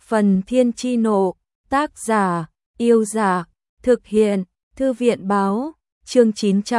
Phần Thiên Chi Nộ, tác giả, Yêu Dạ, thực hiện, Thư viện Báo, chương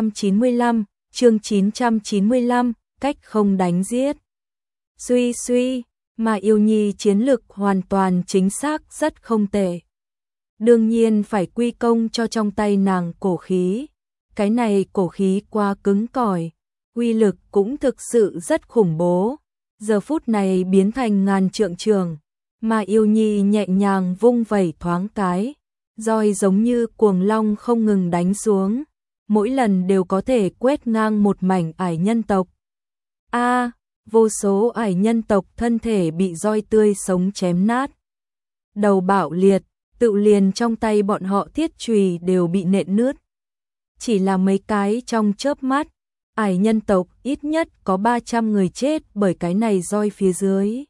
995, cách không đánh giết. Suy, mà Yêu Nhi chiến lực hoàn toàn chính xác rất không tệ. Đương nhiên phải quy công cho trong tay nàng cổ khí. Cái này cổ khí quá cứng cỏi, uy lực cũng thực sự rất khủng bố. Giờ phút này biến thành ngàn trượng trường, mà Yêu Nhi nhẹ nhàng vung vẩy thoáng cái, roi giống như cuồng long không ngừng đánh xuống, mỗi lần đều có thể quét ngang một mảnh ải nhân tộc. Vô số ải nhân tộc thân thể bị roi tươi sống chém nát, đầu bạo liệt, tự liền trong tay bọn họ thiết chùy đều bị nện nứt. Chỉ là mấy cái trong chớp mắt, ải nhân tộc ít nhất có 300 người chết bởi cái này roi phía dưới.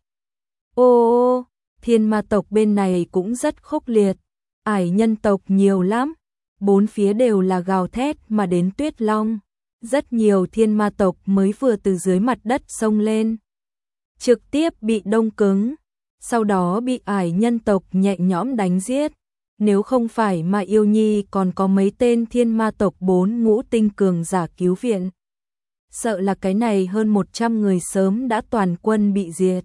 Thiên ma tộc bên này cũng rất khốc liệt, ải nhân tộc nhiều lắm, bốn phía đều là gào thét mà đến Tuyết Long. Rất nhiều thiên ma tộc mới vừa từ dưới mặt đất xông lên, trực tiếp bị đông cứng, sau đó bị ải nhân tộc nhẹ nhõm đánh giết. Nếu không phải mà Yêu Nhi còn có mấy tên thiên ma tộc 4 ngũ tinh cường giả cứu viện, sợ là cái này hơn 100 người sớm đã toàn quân bị diệt.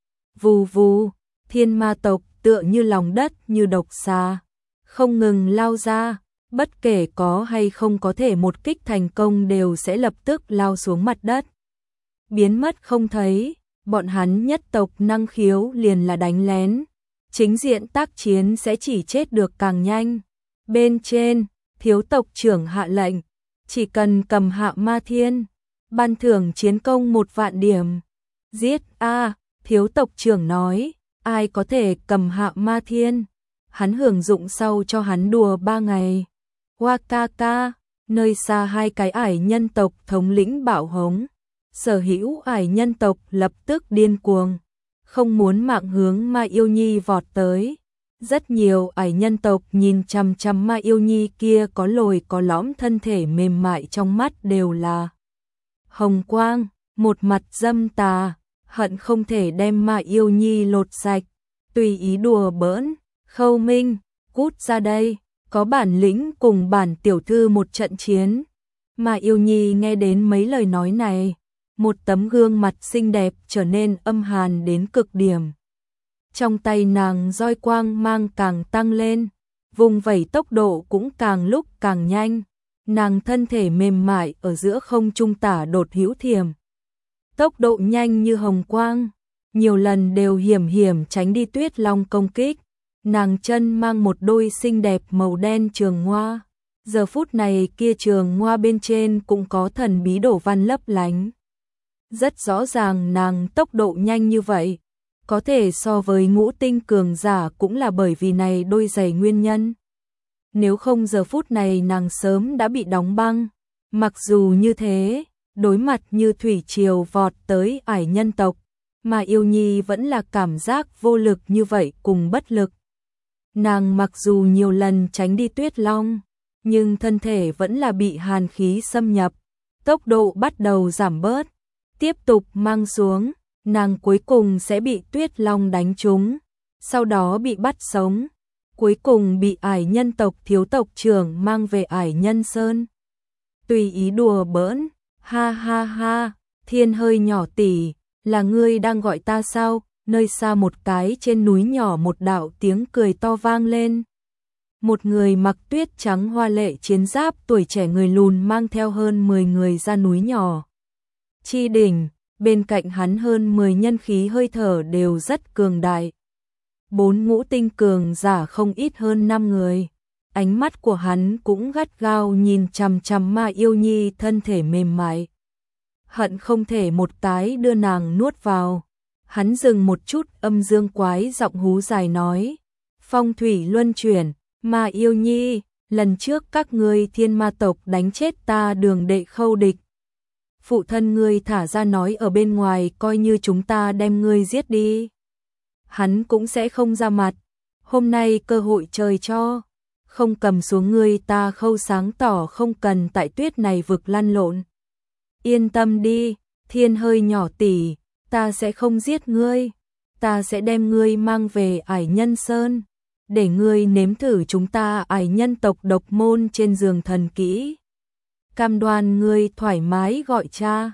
Vù vù, thiên ma tộc tựa như lòng đất như độc xà, không ngừng lao ra, bất kể có hay không có thể một kích thành công đều sẽ lập tức lao xuống mặt đất, biến mất không thấy. Bọn hắn nhất tộc năng khiếu liền là đánh lén, chính diện tác chiến sẽ chỉ chết được càng nhanh. Bên trên, thiếu tộc trưởng hạ lệnh, chỉ cần cầm hạ ma thiên, ban thưởng chiến công 1 vạn điểm. Giết thiếu tộc trưởng nói, ai có thể cầm hạ ma thiên, hắn hưởng dụng sau cho hắn đùa 3 ngày. Wakaka, nơi xa hai cái ải nhân tộc thống lĩnh bảo hống, sở hữu ải nhân tộc lập tức điên cuồng, không muốn mạng hướng Ma Yêu Nhi vọt tới. Rất nhiều ải nhân tộc nhìn chằm chằm Ma Yêu Nhi kia có lồi có lõm thân thể mềm mại, trong mắt đều là hồng quang, một mặt dâm tà, hận không thể đem Ma Yêu Nhi lột sạch, tùy ý đùa bỡn. Khâu Minh, cút ra đây, có bản lĩnh cùng bản tiểu thư một trận chiến. Ma Yêu Nhi nghe đến mấy lời nói này, một tấm gương mặt xinh đẹp trở nên âm hàn đến cực điểm. Trong tay nàng roi quang mang càng tăng lên, vùng vẩy tốc độ cũng càng lúc càng nhanh. Nàng thân thể mềm mại ở giữa không trung tả đột hữu thiểm, tốc độ nhanh như hồng quang, nhiều lần đều hiểm tránh đi Tuyết Long công kích. Nàng chân mang một đôi xinh đẹp màu đen trường hoa, giờ phút này kia trường hoa bên trên cũng có thần bí đổ văn lấp lánh. Rất rõ ràng nàng tốc độ nhanh như vậy, có thể so với ngũ tinh cường giả cũng là bởi vì này đôi giày nguyên nhân. Nếu không giờ phút này nàng sớm đã bị đóng băng. Mặc dù như thế, đối mặt như thủy triều vọt tới ải nhân tộc, mà Yêu Nhi vẫn là cảm giác vô lực như vậy cùng bất lực. Nàng mặc dù nhiều lần tránh đi Tuyết Long, nhưng thân thể vẫn là bị hàn khí xâm nhập, tốc độ bắt đầu giảm bớt. Tiếp tục mang xuống, nàng cuối cùng sẽ bị Tuyết Long đánh trúng, sau đó bị bắt sống, cuối cùng bị ải nhân tộc thiếu tộc trưởng mang về ải nhân sơn. Tùy ý đùa bỡn, ha, Thiên hơi nhỏ tỷ, là ngươi đang gọi ta sao? Nơi xa một cái trên núi nhỏ một đạo tiếng cười to vang lên. Một người mặc tuyết trắng hoa lệ chiến giáp tuổi trẻ người lùn mang theo hơn 10 người ra núi nhỏ Chi đỉnh, bên cạnh hắn hơn 10 nhân khí hơi thở đều rất cường đại. 4 ngũ tinh cường giả không ít hơn 5 người. Ánh mắt của hắn cũng gắt gao nhìn chằm chằm Ma Yêu Nhi thân thể mềm mại, hận không thể một cái đưa nàng nuốt vào. Hắn dừng một chút, âm dương quái giọng hú dài nói, phong thủy luân chuyển, Ma Yêu Nhi, lần trước các ngươi thiên ma tộc đánh chết ta Đường đệ Khâu địch, phụ thân ngươi thả ra nói ở bên ngoài coi như chúng ta đem ngươi giết đi, hắn cũng sẽ không ra mặt. Hôm nay cơ hội trời cho, không cầm xuống ngươi ta Khâu sáng tỏ không cần tại tuyết này vực lăn lộn. Yên tâm đi, Thiên hơi nhỏ tỷ, ta sẽ không giết ngươi. ta sẽ đem ngươi mang về Ải Nhân Sơn, để ngươi nếm thử chúng ta Ải Nhân tộc độc môn trên giường thần kỹ. Cam đoan ngươi thoải mái gọi cha.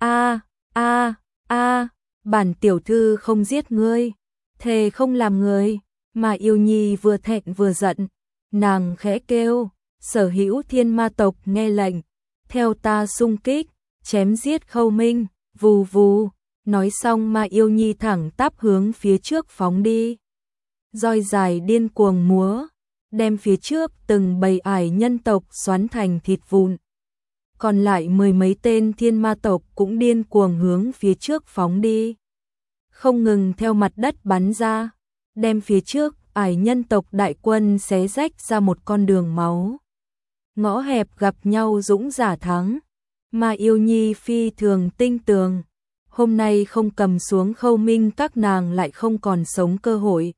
A a a, bản tiểu thư không giết ngươi, thề không làm người. Mà Yêu Nhi vừa thẹn vừa giận, nàng khẽ kêu, sở hữu thiên ma tộc nghe lệnh, theo ta xung kích, chém giết Khâu Minh, vù vù. Nói xong mà Yêu Nhi thẳng tắp hướng phía trước phóng đi. Roi dài điên cuồng múa, đem phía trước từng bầy Ải Nhân tộc xoắn thành thịt vụn. Còn lại mười mấy tên thiên ma tộc cũng điên cuồng hướng phía trước phóng đi. Không ngừng theo mặt đất bắn ra, đem phía trước Ải Nhân tộc đại quân xé rách ra một con đường máu. Ngõ hẹp gặp nhau dũng giả thắng, mà Yêu Nhi phi thường tinh tường. Hôm nay không cầm xuống Khâu Minh các nàng lại không còn sống cơ hội.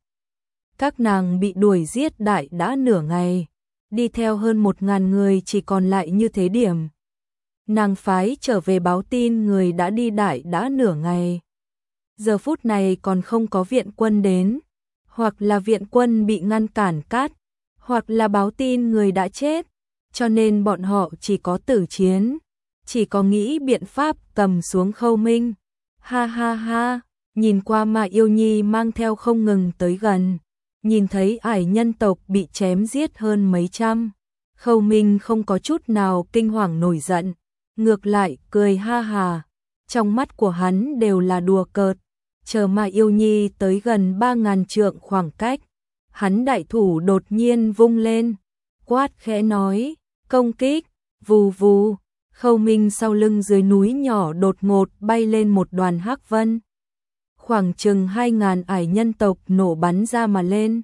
Các nàng bị đuổi giết đại đã nửa ngày, đi theo hơn 1000 người chỉ còn lại như thế điểm. Nàng phái trở về báo tin người đã đi đại đã nửa ngày. Giờ phút này còn không có viện quân đến, hoặc là viện quân bị ngăn cản cát, hoặc là báo tin người đã chết, cho nên bọn họ chỉ có tử chiến, chỉ có nghĩ biện pháp cầm xuống Khâu Minh. Ha ha ha, nhìn qua mà Yêu Nhi mang theo không ngừng tới gần, nhìn thấy Ải Nhân tộc bị chém giết hơn mấy trăm. Khâu Minh không có chút nào kinh hoàng nổi giận, ngược lại cười ha hà, trong mắt của hắn đều là đùa cợt. Chờ mà Yêu Nhi tới gần 3000 trượng khoảng cách, hắn đại thủ đột nhiên vung lên, quát khẽ nói, công kích, vù vù. Khâu Minh sau lưng dưới núi nhỏ đột ngột bay lên một đoàn hắc vân. Khoảng chừng 2000 Ải Nhân tộc nổ bắn ra mà lên.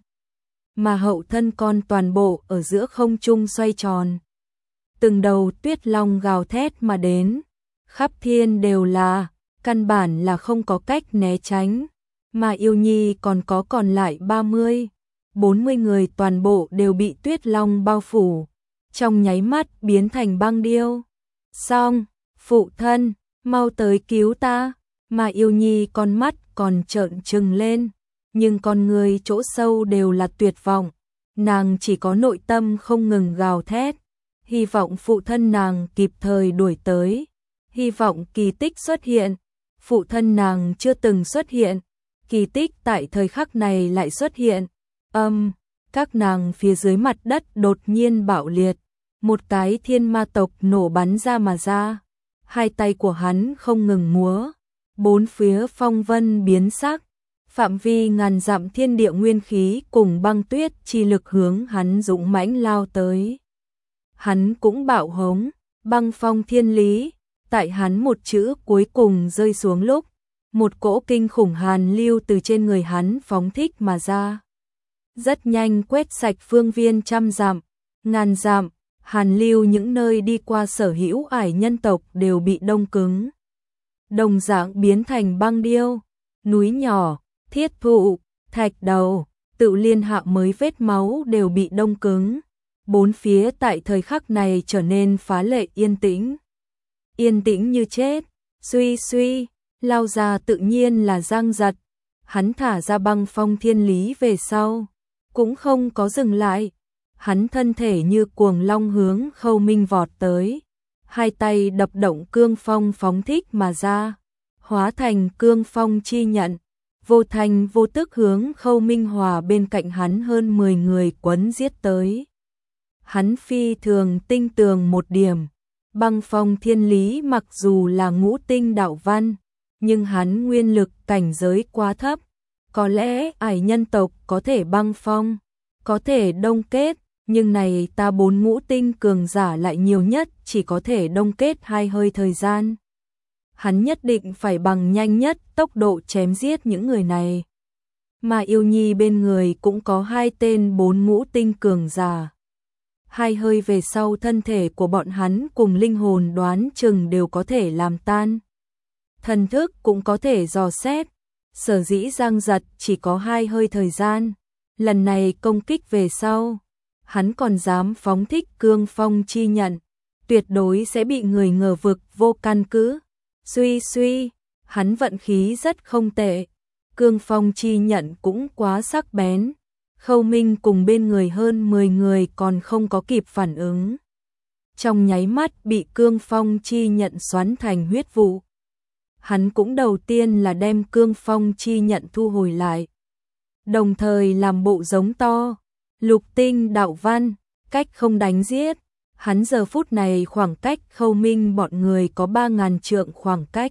Mà hậu thân con toàn bộ ở giữa không trung xoay tròn. Từng đầu tuyết long gào thét mà đến. Khắp thiên đều là, căn bản là không có cách né tránh. Mà Yêu Nhi còn lại 30-40 người toàn bộ đều bị tuyết long bao phủ. Trong nháy mắt biến thành băng điêu. Xong, phụ thân, mau tới cứu ta. Mà Yêu Nhi con mắt còn trợn trừng lên, nhưng con người chỗ sâu đều là tuyệt vọng. Nàng chỉ có nội tâm không ngừng gào thét, hy vọng phụ thân nàng kịp thời đuổi tới, hy vọng kỳ tích xuất hiện. Phụ thân nàng chưa từng xuất hiện, kỳ tích tại thời khắc này lại xuất hiện. Các nàng phía dưới mặt đất đột nhiên bạo liệt. Một cái thiên ma tộc nổ bắn ra mà ra, hai tay của hắn không ngừng múa, bốn phía phong vân biến sắc, phạm vi ngàn dặm thiên địa nguyên khí cùng băng tuyết chi lực hướng hắn dũng mãnh lao tới. Hắn cũng bạo hống, băng phong thiên lý, tại hắn một chữ cuối cùng rơi xuống lúc, một cỗ kinh khủng hàn lưu từ trên người hắn phóng thích mà ra. Rất nhanh quét sạch phương viên trăm dặm, ngàn dặm. Hàn lưu những nơi đi qua sở hữu Ải Nhân tộc đều bị đông cứng. Đồng dạng biến thành băng điêu, núi nhỏ, thiết thụ, thạch đầu, tự liên hạ mới vết máu đều bị đông cứng. Bốn phía tại thời khắc này trở nên phá lệ yên tĩnh. Yên tĩnh như chết, suy suy, lao ra tự nhiên là Giang Giật. Hắn thả ra băng phong thiên lý về sau, cũng không có dừng lại. Hắn thân thể như cuồng long hướng Khâu Minh vọt tới, hai tay đập động cương phong phóng thích mà ra, hóa thành cương phong chi nhận, vô thành vô tức hướng Khâu Minh hòa bên cạnh hắn hơn 10 người quấn giết tới. Hắn phi thường tinh tường một điểm, băng phong thiên lý mặc dù là ngũ tinh đạo văn, nhưng hắn nguyên lực cảnh giới quá thấp, có lẽ Ải Nhân tộc có thể băng phong, có thể đông kết. Nhưng này ta 4 ngũ tinh cường giả lại nhiều nhất chỉ có thể đông kết 2 hơi thời gian. Hắn nhất định phải bằng nhanh nhất tốc độ chém giết những người này. Mà Yêu Nhi bên người cũng có 2 tên 4 ngũ tinh cường giả. 2 hơi về sau thân thể của bọn hắn cùng linh hồn đoán chừng đều có thể làm tan. Thần thức cũng có thể dò xét. Sở dĩ Giang Giật chỉ có 2 hơi thời gian. Lần này công kích về sau. Hắn còn dám phóng thích cương phong chi nhận, tuyệt đối sẽ bị người ngờ vực vô căn cứ. Suy suy, hắn vận khí rất không tệ, cương phong chi nhận cũng quá sắc bén. Khâu Minh cùng bên người hơn 10 người còn không có kịp phản ứng. Trong nháy mắt bị cương phong chi nhận xoắn thành huyết vụ. Hắn cũng đầu tiên là đem cương phong chi nhận thu hồi lại. Đồng thời làm bộ giống to. Lục tinh đạo văn, cách không đánh giết. Hắn giờ phút này khoảng cách Khâu Minh bọn người có 3.000 trượng khoảng cách.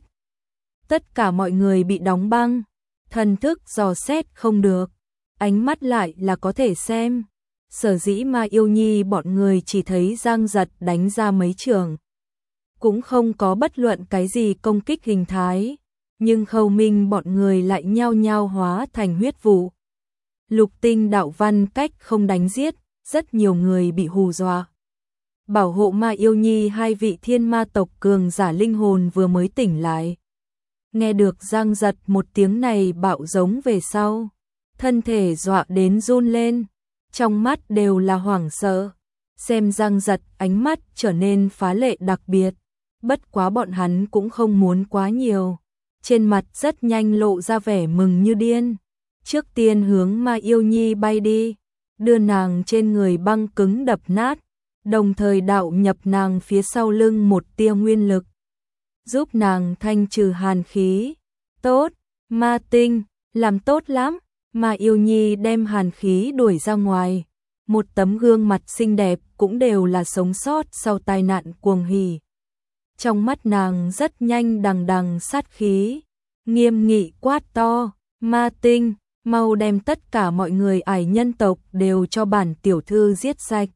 Tất cả mọi người bị đóng băng. Thần thức dò xét không được. Ánh mắt lại là có thể xem. Sở dĩ Ma Yêu Nhi bọn người chỉ thấy Giang Giật đánh ra mấy trường. Cũng không có bất luận cái gì công kích hình thái. Nhưng Khâu Minh bọn người lại nhao nhao hóa thành huyết vụ. Lục tinh đạo văn cách không đánh giết, rất nhiều người bị hù dọa. Bảo hộ Ma Yêu Nhi hai vị thiên ma tộc cường giả linh hồn vừa mới tỉnh lại. Nghe được Giang Giật một tiếng này bạo giống về sau. Thân thể dọa đến run lên. Trong mắt đều là hoảng sợ. Xem Giang Giật ánh mắt trở nên phá lệ đặc biệt. Bất quá bọn hắn cũng không muốn quá nhiều. Trên mặt rất nhanh lộ ra vẻ mừng như điên. Trước tiên hướng Ma Yêu Nhi bay đi. Đưa nàng trên người băng cứng đập nát. Đồng thời đạo nhập nàng phía sau lưng một tia nguyên lực. Giúp nàng thanh trừ hàn khí. Tốt, Ma Tinh, làm tốt lắm. Ma Yêu Nhi đem hàn khí đuổi ra ngoài. Một tấm gương mặt xinh đẹp cũng đều là sống sót sau tai nạn cuồng hỉ. Trong mắt nàng rất nhanh đằng đằng sát khí. Nghiêm nghị quát to, Ma Tinh, mau đem tất cả mọi người ải nhân tộc đều cho bản tiểu thư giết sạch.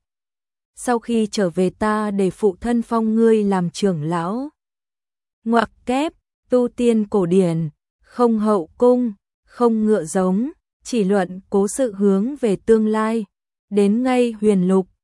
Sau khi trở về ta để phụ thân phong ngươi làm trưởng lão. Ngoặc kép, tu tiên cổ điển, không hậu cung, không ngựa giống, chỉ luận cố sự hướng về tương lai. Đến ngay huyền lục,